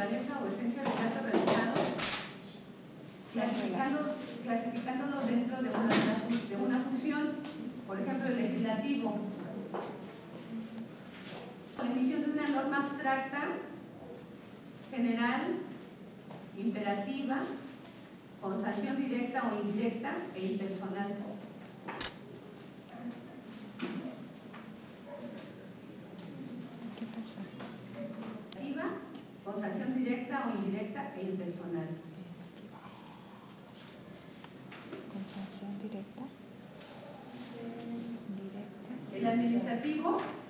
naturaleza o esencia del acto realizado, clasificándolo dentro de una función, por ejemplo, el legislativo. La emisión de una norma abstracta, general, imperativa, con sanción directa o indirecta e impersonal. Con sanción directa o indirecta e impersonal. Con sanción directa, indirecta. El administrativo